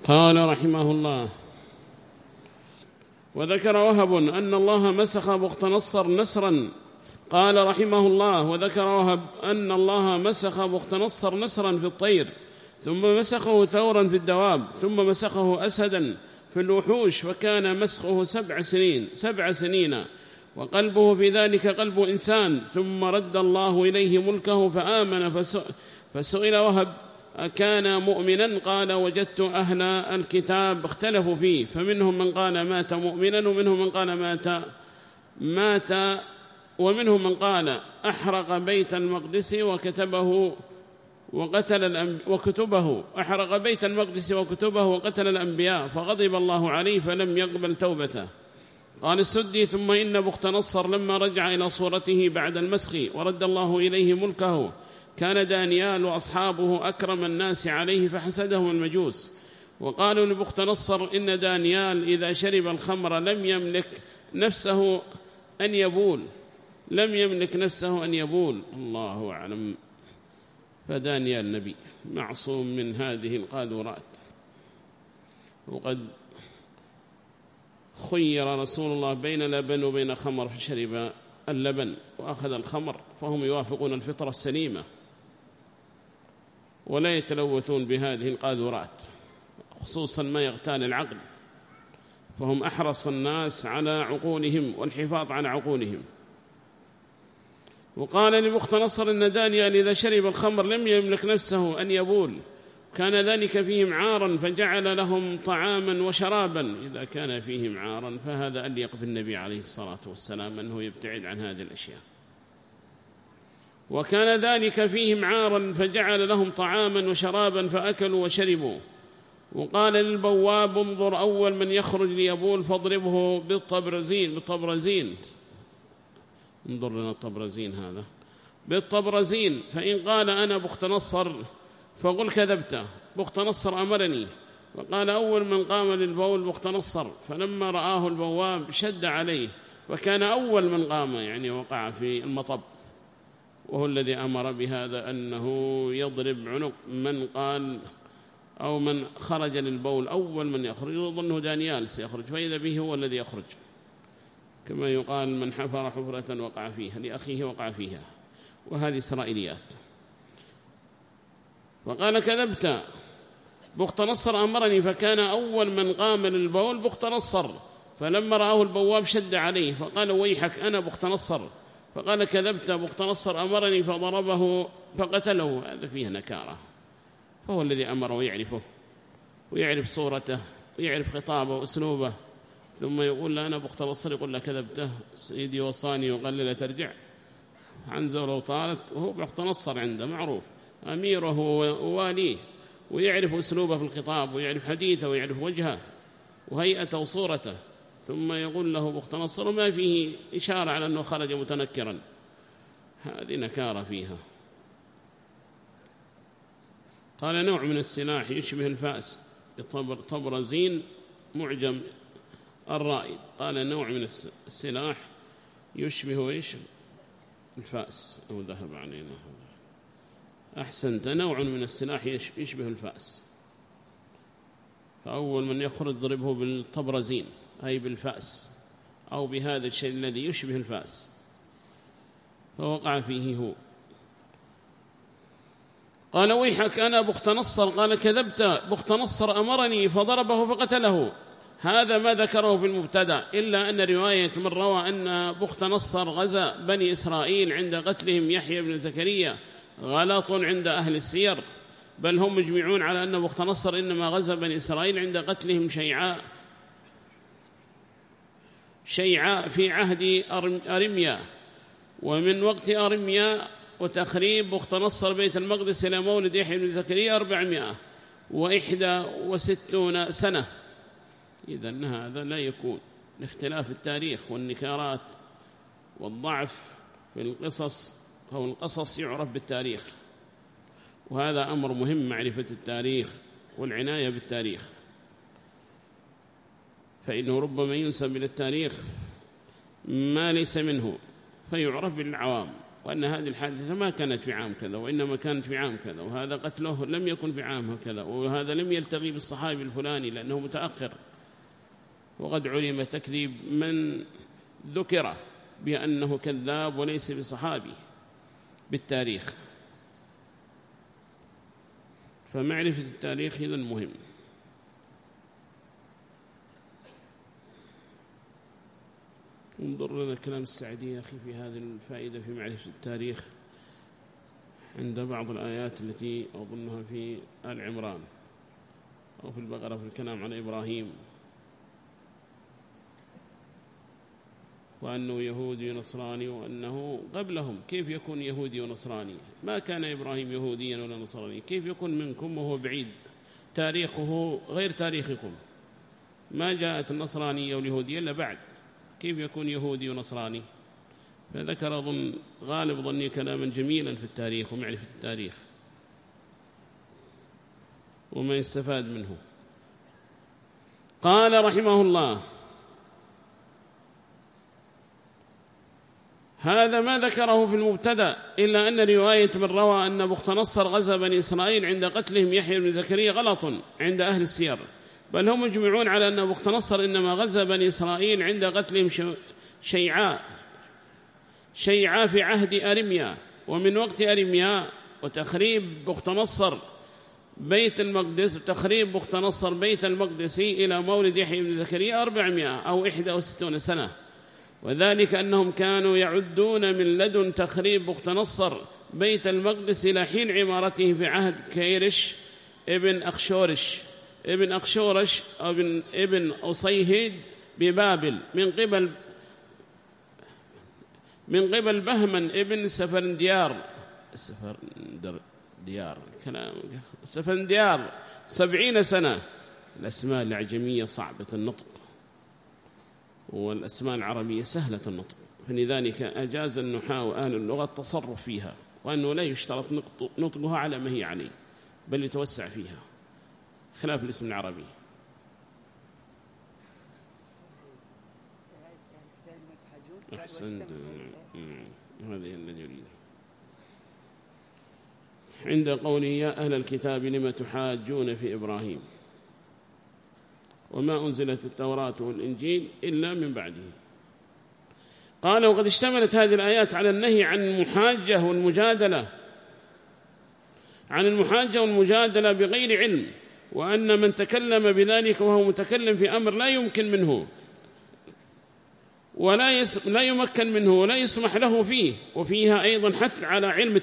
قال رحمه الله: وذكر وهب أن الله مسخ بخت نصر نسرا. قال رحمه الله: وذكر وهب أن الله مسخ بخت نصر نسرا في الطير، ثم مسخه ثورا في الدواب، ثم مسخه أسدا في الوحوش، فكان مسخه 7 سنين، وقلبه في ذلك قلب إنسان. ثم رد الله إليه ملكه فآمن. فسئل وهب: أكان مؤمنا؟ قال: وجدت أهل الكتاب اختلفوا فيه، فمنهم من قال مات مؤمنا، ومنهم من قال مات، ومنهم من قال أحرق بيت المقدس أحرق بيت المقدس وكتبه وقتل الأنبياء، فغضب الله عليه فلم يقبل توبته. قال السدي: ثم إن بخت نصر لما رجع إلى صورته بعد المسخ ورد الله إليه ملكه، كان دانيال وأصحابه أكرم الناس عليه فحسدهم المجوس، وقالوا لبخت نصر: إن دانيال إذا شرب الخمر لم يملك نفسه أن يبول. الله أعلم. فدانيال نبي معصوم من هذه القاذورات. وقد خير رسول الله بين لبن وبين خمر فشرب اللبن وأخذ الخمر، فهم يوافقون الفطرة السليمة ولا يتلوثون بهذه القاذورات، خصوصا ما يغتال العقل، فهم أحرص الناس على عقولهم والحفاظ على عقولهم. وقال لبخت نصر: إن دانيال إذا شرب الخمر لم يملك نفسه أن يبول، كان ذلك فيهم عارا فجعل لهم طعاما وشرابا. إذا كان فيهم عارا فهذا أليق بالنبي عليه الصلاة والسلام أنه يبتعد عن هذه الأشياء. وكان ذلك فيهم عارا فجعل لهم طعاما وشرابا فأكلوا وشربوا. وقال للبواب: انظر أول من يخرج ليبول فاضربه بالطبرزين. انظر لنا الطبرزين هذا، بالطبرزين، فإن قال أنا بخت نصر فقل كذبت، بخت نصر أمرني. وقال: أول من قام للبول بخت نصر، فلما رآه البواب شد عليه، فكان أول من قام، يعني وقع في المطب، وهو الذي أمر بهذا، أنه يضرب عنق من قال أو من خرج للبول أول من يخرج، يظنه دانيال سيخرج، فإذا به هو الذي يخرج، كما يقال: من حفر حفرة وقع فيها لأخيه وقع فيها، وهذه إسرائيليات. وقال: كذبت، بخت نصر أمرني، فكان أول من قام للبول بخت نصر، فلما رآه البواب شد عليه، فقال: ويحك أنا بخت نصر. فقال: كذبت، بخت نصر أمرني، فضربه فقتله. هذا فيه نكارة، فهو الذي أمر ويعرفه ويعرف صورته ويعرف خطابه وأسلوبه، ثم يقول له أنا بخت نصر، يقول له كذبته، سيدي وصاني وقال لي لا ترجع، عنزة لو طالت، وهو بخت نصر عنده معروف أميره وواليه، ويعرف أسلوبه في الخطاب ويعرف حديثه ويعرف وجهه وهيئته وصورته، ثم يقول له بخت نصر، وما فيه إشارة على أنه خرج متنكرا، هذه نكارة فيها. قال: نوع من السلاح يشبه الفأس، طبرزين معجم الرائد. قال: نوع من السلاح يشبه الفأس، أو ذهب علينا أحسنت، نوع من السلاح يشبه الفأس، فأول من يخرج ضربه بالطبرزين أي بالفأس، أو بهذا الشيء الذي يشبه الفأس، فوقع فيه هو. قال: ويحك أنا بخت نصر. قال: كذبت، بخت نصر أمرني، فضربه فقتله. هذا ما ذكره في المبتدأ، إلا أن رواية من روى أن بخت نصر غزا بني إسرائيل عند قتلهم يحيى بن زكريا غلط عند أهل السير، بل هم مجمعون على أن بخت نصر إنما غزا بني إسرائيل عند قتلهم شيعاء في عهد أرميا، ومن وقت أرميا وتخريب بخت نصر بيت المقدس إلى مولد يحيى بن زكريا 461 سنة. إذن هذا لا يكون لاختلاف التاريخ والنكارات والضعف في القصص، أو القصص يعرف بالتاريخ، وهذا أمر مهم، معرفة التاريخ والعناية بالتاريخ، فإنه ربما ينسب إلى التاريخ ما ليس منه فيعرف بالعوام، وأن هذه الحادثة ما كانت في عام كذا وإنما كانت في عام كذا، وهذا قتله لم يكن في عام كذا، وهذا لم يلتقي بالصحابي الفلاني لأنه متأخر. وقد علم تكذيب من ذكر بأنه كذاب وليس بصحابي بالتاريخ. فمعرفة التاريخ إذن مهم. انظر لنا كلام السعدي يا أخي في هذه الفائدة في معرفة التاريخ عند بعض الآيات التي أظنها في آل عمران أو في البقرة في الكلام عن إبراهيم وأنه يهودي ونصراني وأنه قبلهم. كيف يكون يهودي ونصراني؟ ما كان إبراهيم يهوديا ولا نصراني، كيف يكون منكم وهو بعيد؟ تاريخه غير تاريخكم، ما جاءت النصرانية واليهودية إلا بعد، كيف يكون يهودي ونصراني؟ فذكر أظن غالب ظني كلاما جميلا في التاريخ ومعرفة التاريخ وما يستفاد منه. قال رحمه الله: هذا ما ذكره في المبتدأ، إلا أن رواية من روى أن بختنصر غزا بني إسرائيل عند قتلهم يحيى بن زكريا غلط عند أهل السير، بل هم مجمعون على أن بختنصر إنما غزا بني إسرائيل عند قتلهم شيعاء في عهد أرميا، ومن وقت أرميا وتخريب بختنصر بيت المقدس وتخريب بختنصر بيت المقدس إلى مولد يحيى بن زكريا 400 أو 61 سنة، وذلك أنهم كانوا يعدون من لدن تخريب بختنصر بيت المقدس إلى حين عمارته في عهد كيرش ابن أخشورش ابن أصيهيد ببابل من قبل بهمن ابن سفنديار 70 سنة. الأسماء الأعجمية صعبة النطق والأسماء العربية سهلة النطق، فلذلك أجاز النحاة وأهل اللغة التصرف فيها، وأنه لا يشترط نطقها على ما هي عليه بل يتوسع فيها خلاف الاسم العربي. أحسنت، هذا الذي يريد. عند قوله: يا أهل الكتاب لم تحاجون في إبراهيم وما أنزلت التوراة والإنجيل إلا من بعده. قال: وقد اشتملت هذه الآيات على النهي عن المحاجة والمجادلة بغير علم، وأن من تكلم بذلك وهو متكلم في أمر لا يمكن منه لا يمكن منه ولا يسمح له فيه. وفيها أيضا حث على علم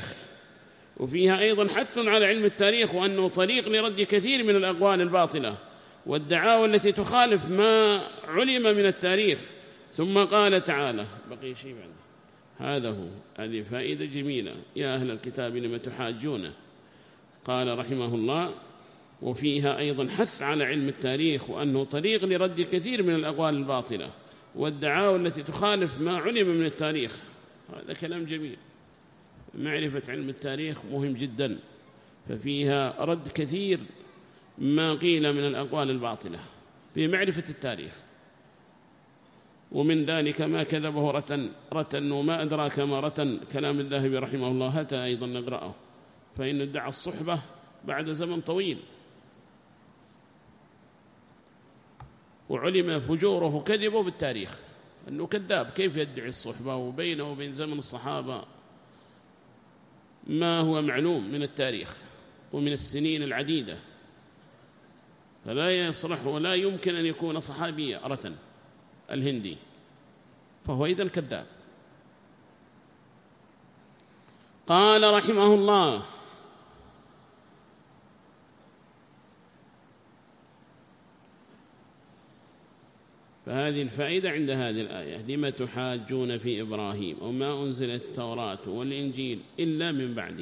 التاريخ، وأنه طريق لرد كثير من الأقوال الباطلة والدعاوى التي تخالف ما علم من التاريخ. ثم قال تعالى: بقي شيء بعد هذه فائدة جميلة: يا أهل الكتاب لم تحاجون. قال رحمه الله: وفيها أيضا حث على علم التاريخ، وأنه طريق لرد كثير من الأقوال الباطلة والدعاوى التي تخالف ما علم من التاريخ. هذا كلام جميل. معرفة علم التاريخ مهم جدا، ففيها رد كثير ما قيل من الأقوال الباطلة في معرفة التاريخ. ومن ذلك ما كذبه رتن وما أدراك ما رتن، كلام الذهبي رحمه الله، هذا أيضا نقرأه، فإن ادعى الصحبة بعد زمن طويل وعلم فجوره كذبه بالتاريخ أنه كذاب. كيف يدعي الصحبة وبينه وبين زمن الصحابة ما هو معلوم من التاريخ ومن السنين العديدة؟ فلا يصلح ولا يمكن أن يكون صحابيا رتن الهندي، فهو إذن كذاب. قال رحمه الله: فهذه الفائدة عند هذه الآية: لما تحاجون في إبراهيم وما أنزلت التوراة والإنجيل إلا من بعده.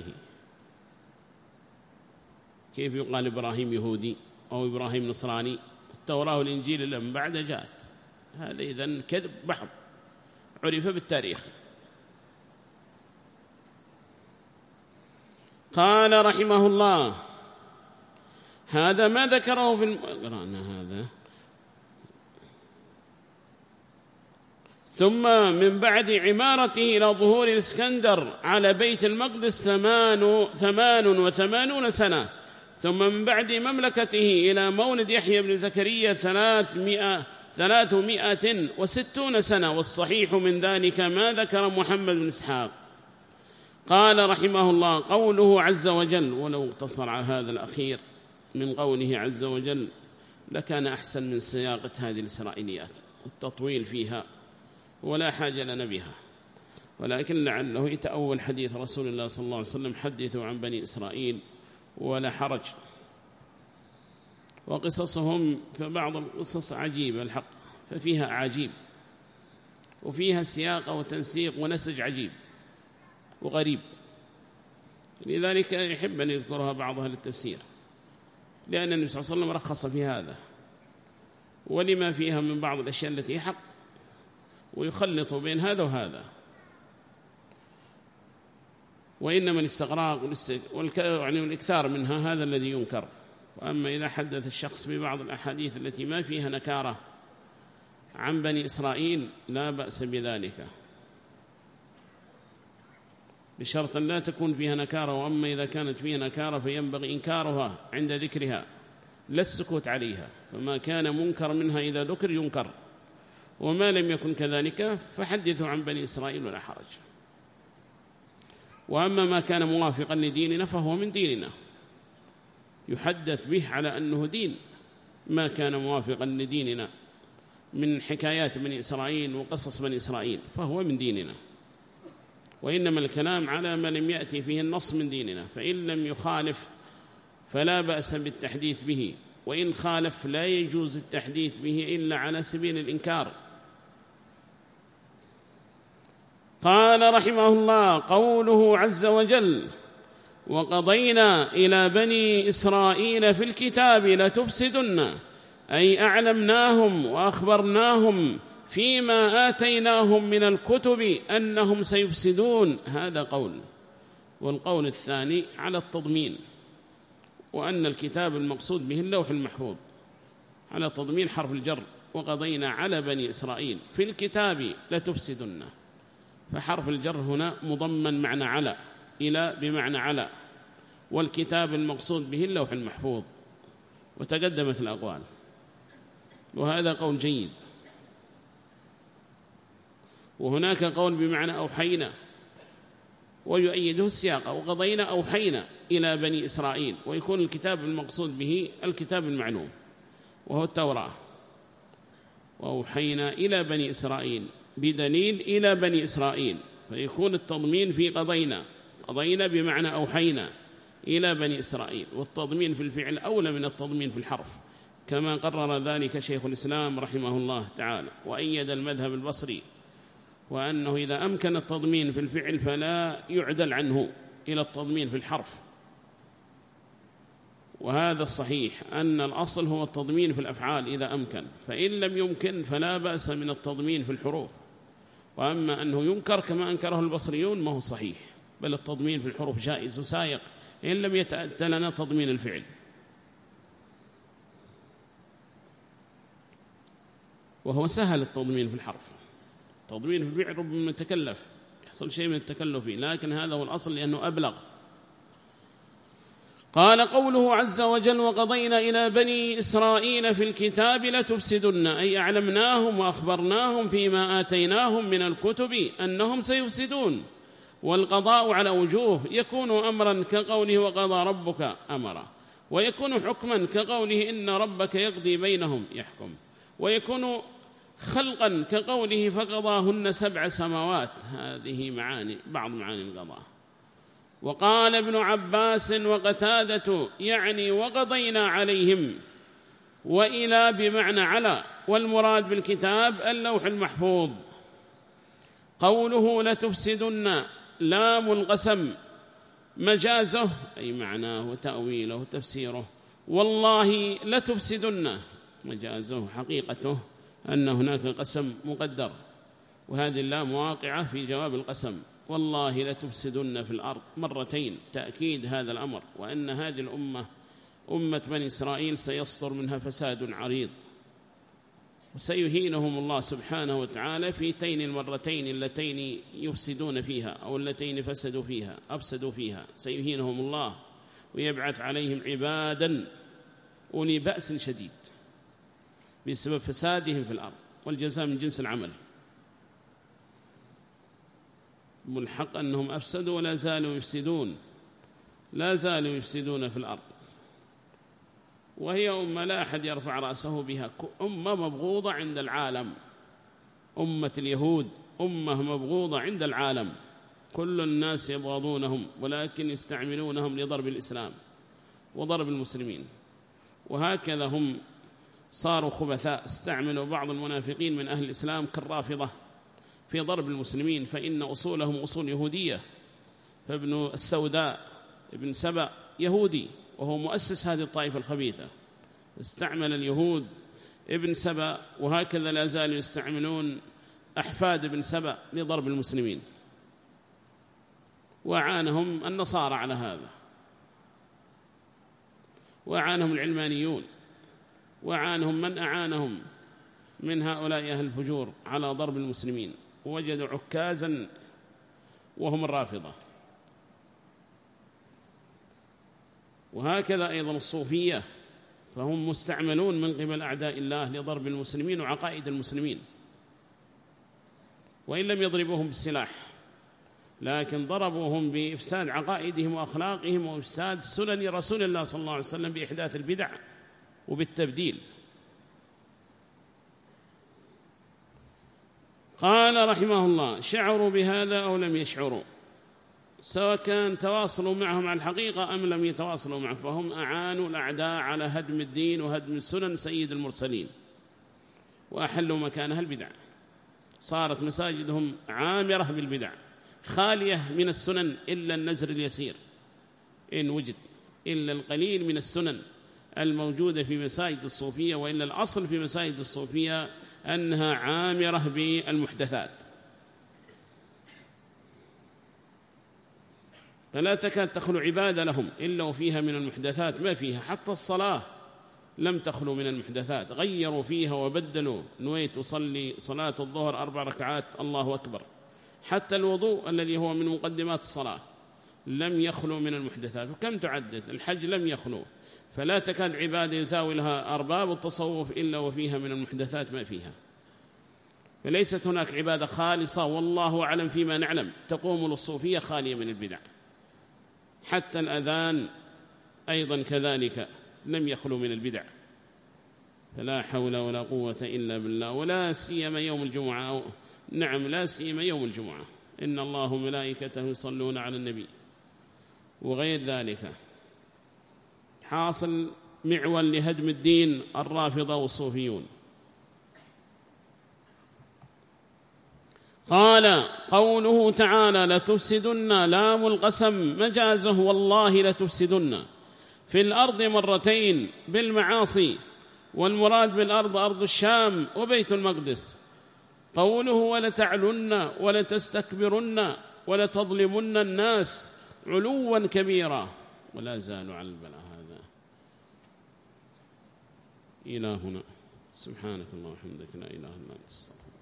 كيف يقال إبراهيم يهودي أو إبراهيم نصراني؟ التوراة والإنجيل إلا من بعد جاءت. هذا إذن كذب بحض عرف بالتاريخ. قال رحمه الله: هذا ما ذكره في قرأنا هذا. ثم من بعد عمارته إلى ظهور الإسكندر على بيت المقدس 88 سنة، ثم من بعد مملكته إلى مولد يحيى بن زكريا 360 سنة، والصحيح من ذلك ما ذكر محمد بن إسحاق. قال رحمه الله: قوله عز وجل، ولو اقتصر على هذا الأخير من قوله عز وجل لكان أحسن من سياقة هذه الإسرائيليات والتطويل فيها، ولا حاجة لنا بها، ولكن لعله يتأول حديث رسول الله صلى الله عليه وسلم: حدثوا عن بني إسرائيل ولا حرج. وقصصهم فبعض القصص عجيبة الحق، ففيها عجيب، وفيها سياق وتنسيق ونسج عجيب وغريب، لذلك يحب أن يذكرها بعضها للتفسير، لأن النبي صلى الله عليه وسلم رخص في هذا، ولما فيها من بعض الأشياء التي حق، ويخلط بين هذا وهذا. وإنما الاستغراق والإكثار منها هذا الذي ينكر. وأما إذا حدث الشخص ببعض الأحاديث التي ما فيها نكارة عن بني إسرائيل لا بأس بذلك، بشرط لا تكون فيها نكارة. وأما إذا كانت فيها نكارة فينبغي إنكارها عند ذكرها لا السكوت عليها، فما كان منكر منها إذا ذكر ينكر، وما لم يكن كذلك فحدثوا عن بني إسرائيل ولا حرج. وأما ما كان موافقا لديننا فهو من ديننا، يحدث به على أنه دين. ما كان موافقا لديننا من حكايات بني إسرائيل وقصص بني إسرائيل فهو من ديننا، وإنما الكلام على ما لم يأتي فيه النص من ديننا، فإن لم يخالف فلا بأس بالتحديث به، وإن خالف لا يجوز التحديث به إلا على سبيل الإنكار. قال رحمه الله: قوله عز وجل: وقضينا إلى بني إسرائيل في الكتاب لتفسدن، أي أعلمناهم وأخبرناهم فيما آتيناهم من الكتب أنهم سيفسدون. هذا قول. والقول الثاني على التضمين، وأن الكتاب المقصود به اللوح المحفوظ، على تضمين حرف الجر. وقضينا على بني إسرائيل في الكتاب لتفسدن، فحرف الجر هنا مضمن معنى على، إلى بمعنى على، والكتاب المقصود به اللوح المحفوظ، وتقدمت الأقوال، وهذا قول جيد. وهناك قول بمعنى أوحينا، ويؤيده السياق: وقضينا أوحينا إلى بني إسرائيل، ويكون الكتاب المقصود به الكتاب المعلوم وهو التوراة. وأوحينا إلى بني إسرائيل بدليل إلى بني إسرائيل، فيكون التضمين في قضينا، قضينا بمعنى أوحينا إلى بني إسرائيل، والتضمين في الفعل أولى من التضمين في الحرف، كما قرر ذلك شيخ الإسلام رحمه الله تعالى، وأيد المذهب البصري، وأنه إذا أمكن التضمين في الفعل فلا يعدل عنه إلى التضمين في الحرف. وهذا الصحيح، أن الأصل هو التضمين في الأفعال إذا أمكن، فإن لم يمكن فلا بأس من التضمين في الحروف. وأما أنه ينكر كما أنكره البصريون ما هو صحيح، بل التضمين في الحروف جائز وسائق إن لم يتأتى لنا تضمين الفعل. وهو سهل التضمين في الحرف، تضمين في الفعل ربما يتكلف، يحصل شيء من التكلف فيه، لكن هذا هو الأصل لأنه أبلغ. قال: قوله عز وجل: وقضينا إلى بني إسرائيل في الكتاب لتفسدن، أي أعلمناهم وأخبرناهم فيما آتيناهم من الكتب أنهم سيفسدون. والقضاء على وجوه: يكون أمرا كقوله وقضى ربك أمرا، ويكون حكما كقوله إن ربك يقضي بينهم يحكم، ويكون خلقا كقوله فقضاهن 7 سماوات. هذه معاني، بعض معاني القضاء. وقال ابن عباس وقتادة يعني وقضينا عليهم، وإلى بمعنى على، والمراد بالكتاب اللوح المحفوظ. قوله لتفسدن لام القسم، مجازه أي معناه وتأويله وتفسيره، والله لتفسدن مجازه حقيقته أن هناك قسم مقدر، وهذه اللام واقعة في جواب القسم، والله لتفسدن في الأرض مرتين، تأكيد هذا الأمر، وأن هذه الأمة أمة بني إسرائيل سيصدر منها فساد عريض. وسيهينهم الله سبحانه وتعالى في تين المرتين اللتين يفسدون فيها أو اللتين أفسدوا فيها سيهينهم الله ويبعث عليهم عبادا أولي بأس شديد بسبب فسادهم في الأرض، والجزاء من جنس العمل. والحق أنهم أفسدوا ولا زالوا يفسدون في الأرض، وهي أمة لا أحد يرفع رأسه بها، أمة مبغوضة عند العالم. أمة اليهود أمة مبغوضة عند العالم، كل الناس يبغضونهم ولكن يستعملونهم لضرب الإسلام وضرب المسلمين. وهكذا هم صاروا خبثاء، استعملوا بعض المنافقين من أهل الإسلام كالرافضة في ضرب المسلمين، فإن أصولهم أصول يهودية. فابن السوداء ابن سبأ يهودي وهو مؤسس هذه الطائفة الخبيثة، استعمل اليهود ابن سبأ، وهكذا لا زالوا يستعملون أحفاد ابن سبأ لضرب المسلمين. وعانهم النصارى على هذا، وعانهم العلمانيون، وعانهم من أعانهم من هؤلاء أهل الفجور على ضرب المسلمين، ووجدوا عكازا وهم الرافضة. وهكذا أيضا الصوفية، فهم مستعملون من قبل أعداء الله لضرب المسلمين وعقائد المسلمين، وإن لم يضربوهم بالسلاح لكن ضربوهم بإفساد عقائدهم وأخلاقهم وإفساد سنن رسول الله صلى الله عليه وسلم بإحداث البدع وبالتبديل. قال رحمه الله: شعروا بهذا أو لم يشعروا، سواء كان تواصلوا معهم على الحقيقة أم لم يتواصلوا معه، فهم أعانوا الأعداء على هدم الدين وهدم سنن سيد المرسلين، وأحلوا مكانها البدع. صارت مساجدهم عامرة بالبدع، خالية من السنن إلا النزر اليسير إن وجد، إلا القليل من السنن الموجودة في مساجد الصوفية، وإلا الأصل في مساجد الصوفية أنها عامرة بالمحدثات، فلا تكاد تخلو عبادة لهم إلا وفيها من المحدثات ما فيها. حتى الصلاة لم تخلو من المحدثات، غيروا فيها وبدلوا. نويت أصلي صلاة الظهر 4 ركعات الله أكبر. حتى الوضوء الذي هو من مقدمات الصلاة لم يخلو من المحدثات. وكم تعدد الحج لم يخلو. فلا تكاد عبادة يزاولها أرباب التصوف إلا وفيها من المحدثات ما فيها. فليست هناك عبادة خالصة والله أعلم فيما نعلم تقوم للصوفية خالية من البدع. حتى الأذان أيضا كذلك لم يخلو من البدع. فلا حول ولا قوة إلا بالله. ولا سيما يوم الجمعة، نعم لا سيما يوم الجمعة، إن الله ملائكته يصلون على النبي، وغير ذلك. حاصل معول لهدم الدين الرافضة والصوفيون. قال قوله تعالى: لتفسدن، لام القسم مجازه والله لتفسدن في الأرض مرتين بالمعاصي، والمراد بالأرض أرض الشام وبيت المقدس. قوله ولتعلن ولتستكبرن ولتظلمن الناس علوا كبيرا، ولا زالوا على البلاء هذا. إلى هنا. سبحانك اللهم وبحمدك، لا إله إلا أنت.